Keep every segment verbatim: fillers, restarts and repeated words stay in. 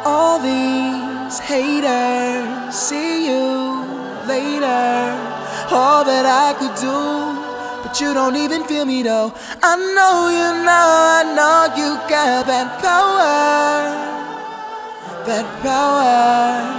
All these haters, see you later. All that I could do, but you don't even feel me though. I know you know, I know you got that power, that power.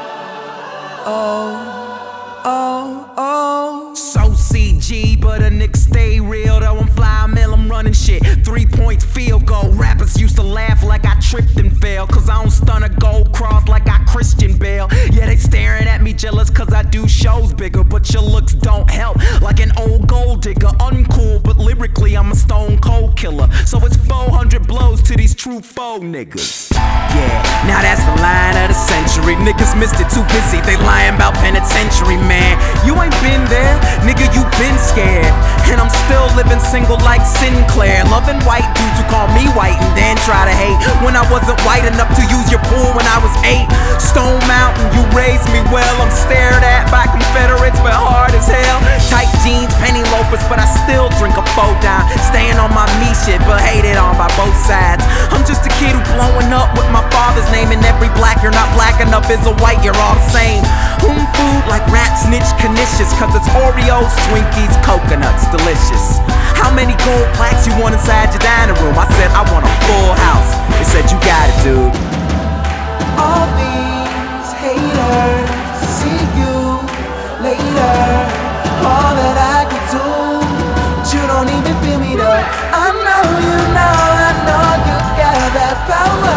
Oh, oh, oh. So C G, but a nigga stay real though. I'm fly mill, I'm running shit. Three points field goal. Rappers used to laugh like I tripped and fell, cause I don't stun a gold cross like I Christian Bale. Yeah, they staring at me jealous cause I do shows bigger, but your looks don't help. Like an old gold digger, uncool, but lyrically I'm a stone cold killer. So it's four hundred blows to these true foe niggas. Yeah, now that's the line of the century. Niggas missed it too busy, they lying about penitentiary, man. You ain't been there, nigga, you been scared. And I'm still living single like Sinclair, loving white dudes who call me white and then try to hate when I wasn't white enough to use your pool when I was eight. Stone Mountain, you raised me well. I'm stared at by Confederates but hard as hell. Tight jeans, penny loafers, but I still drink a four down. Staying on my me shit but hated on by both sides. I'm just a kid who blowing up with my father's name, and every black you're not black enough is a white, you're all the same. Home food like rat snitch canisius, cause it's Oreos, Twinkies, coconuts, delicious. How many gold plaques you want inside your dining room? I said I want a full house. They said you got it, dude. All these haters, see you later. All that I could do, but you don't even feel me though. I know you know, I know you got that power,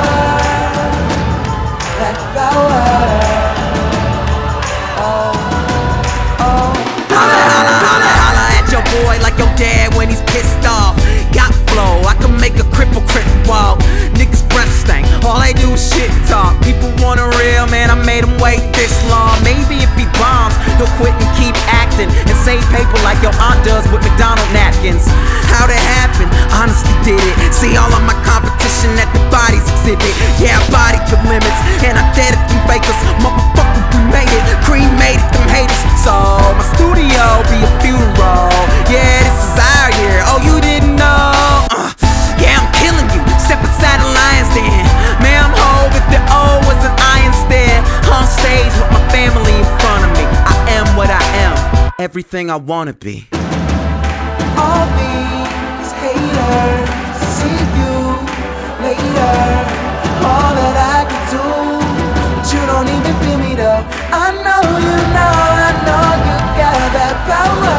that power. Oh, oh. Holla, holla, holla, holla at your boy like your dad when he's pissed off. Got flow, I can make a cripple cripple walk. Niggas breath stank, all they do is shit talk. People want a real man, I made him wait this long. Maybe if he bombs, he'll quit and keep acting and save paper like your aunt does with McDonald's napkins. How'd it happen? Honestly did it. See all of my competition at the bodies exhibit. Yeah, I bodied the limits and I dead at them fakers. Motherfucker, we made it, cremated them haters. So my studio be a funeral. Yeah, this is our year. Oh, you didn't know? Uh, yeah, I'm killing you. Step inside the lion's den. Man, I'm whole if the O was an I instead. On stage with my family in front of me. I am what I am. Everything I wanna be. All these haters, see you later. All that I could do, but you don't even feel me though. I know you know, I know you got that power,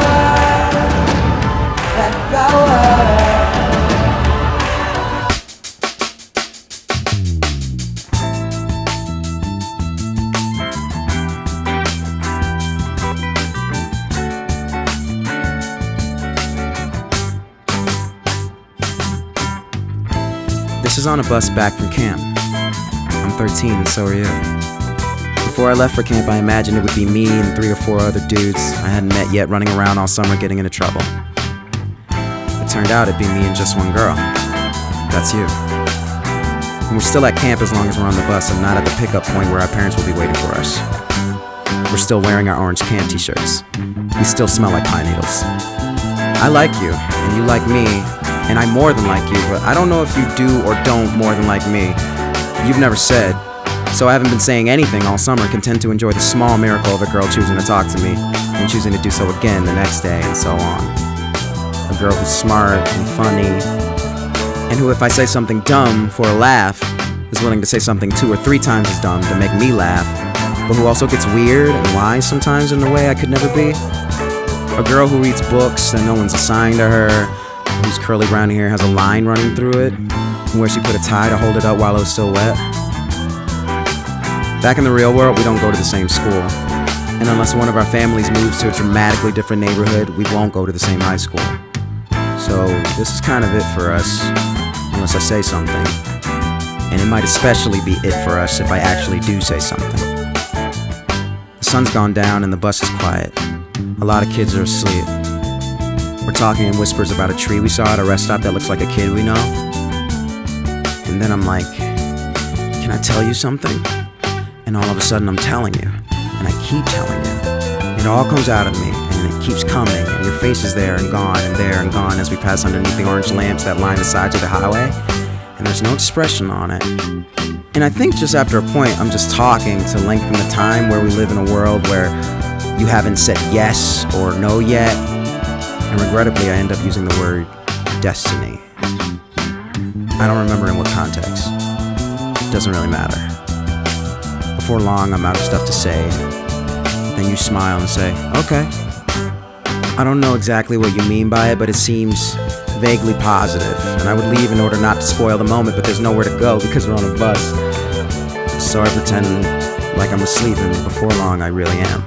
that power. This is on a bus back from camp. I'm thirteen and so are you. Before I left for camp, I imagined it would be me and three or four other dudes I hadn't met yet running around all summer getting into trouble. It turned out it'd be me and just one girl. That's you. And we're still at camp as long as we're on the bus and not at the pickup point where our parents will be waiting for us. We're still wearing our orange camp t-shirts. We still smell like pine needles. I like you, and you like me, and I more than like you, but I don't know if you do or don't more than like me. You've never said, so I haven't been saying anything all summer, content to enjoy the small miracle of a girl choosing to talk to me and choosing to do so again the next day and so on. A girl who's smart and funny, and who, if I say something dumb for a laugh, is willing to say something two or three times as dumb to make me laugh, but who also gets weird and wise sometimes in a way I could never be. A girl who reads books that no one's assigned to her, whose curly brown hair has a line running through it, and where she put a tie to hold it up while it was still wet. Back in the real world, we don't go to the same school, and unless one of our families moves to a dramatically different neighborhood, we won't go to the same high school. So this is kind of it for us, unless I say something, and it might especially be it for us if I actually do say something. The sun's gone down and the bus is quiet. A lot of kids are asleep. We're talking in whispers about a tree we saw at a rest stop that looks like a kid we know. And then I'm like, can I tell you something? And all of a sudden I'm telling you, and I keep telling you. It all comes out of me, and it keeps coming, and your face is there and gone and there and gone as we pass underneath the orange lamps that line the sides of the highway, and there's no expression on it. And I think just after a point, I'm just talking to lengthen the time where we live in a world where you haven't said yes or no yet. And regrettably, I end up using the word destiny. I don't remember in what context. It doesn't really matter. Before long, I'm out of stuff to say. Then you smile and say, okay. I don't know exactly what you mean by it, but it seems vaguely positive. And I would leave in order not to spoil the moment, but there's nowhere to go because we're on a bus. So I pretend like I'm asleep, and before long, I really am.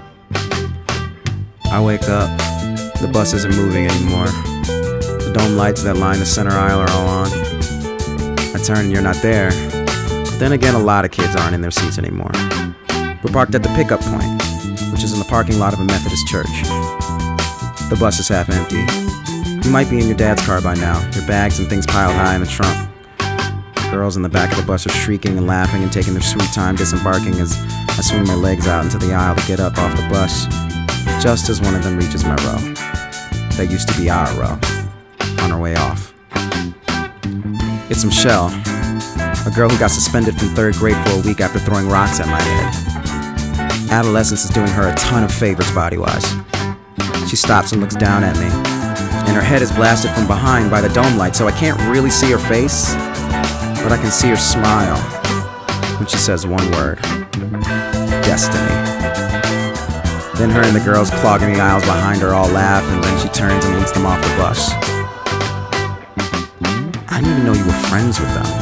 I wake up. The bus isn't moving anymore. The dome lights that line the center aisle are all on. I turn and you're not there. But then again, a lot of kids aren't in their seats anymore. We're parked at the pickup point, which is in the parking lot of a Methodist church. The bus is half empty. You might be in your dad's car by now, your bags and things piled high in the trunk. Girls in the back of the bus are shrieking and laughing and taking their sweet time disembarking as I swing my legs out into the aisle to get up off the bus, just as one of them reaches my row. That used to be our row, on her way off. It's Michelle, a girl who got suspended from third grade for a week after throwing rocks at my head. Adolescence is doing her a ton of favors body-wise. She stops and looks down at me, and her head is blasted from behind by the dome light, so I can't really see her face, but I can see her smile when she says one word: destiny. Then her and the girls clogging the aisles behind her all laugh, and then she turns and leads them off the bus. I didn't even know you were friends with them.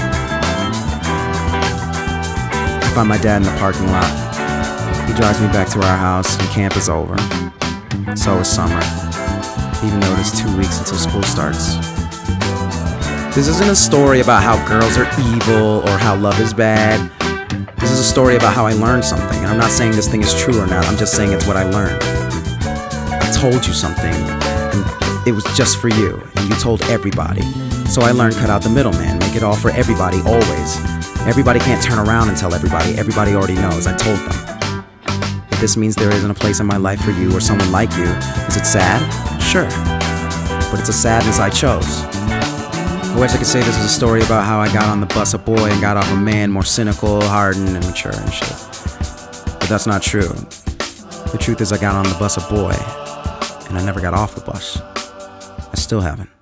I find my dad in the parking lot. He drives me back to our house, and camp is over. So is summer, even though it is two weeks until school starts. This isn't a story about how girls are evil or how love is bad. This is a story about how I learned something. And I'm not saying this thing is true or not, I'm just saying it's what I learned. I told you something, and it was just for you, and you told everybody. So I learned cut out the middleman, make it all for everybody, always. Everybody can't turn around and tell everybody. Everybody already knows, I told them. If this means there isn't a place in my life for you or someone like you, is it sad? Sure. But it's a sadness I chose. I wish I could say this was a story about how I got on the bus a boy and got off a man more cynical, hardened, and mature and shit. But that's not true. The truth is I got on the bus a boy, and I never got off the bus. I still haven't.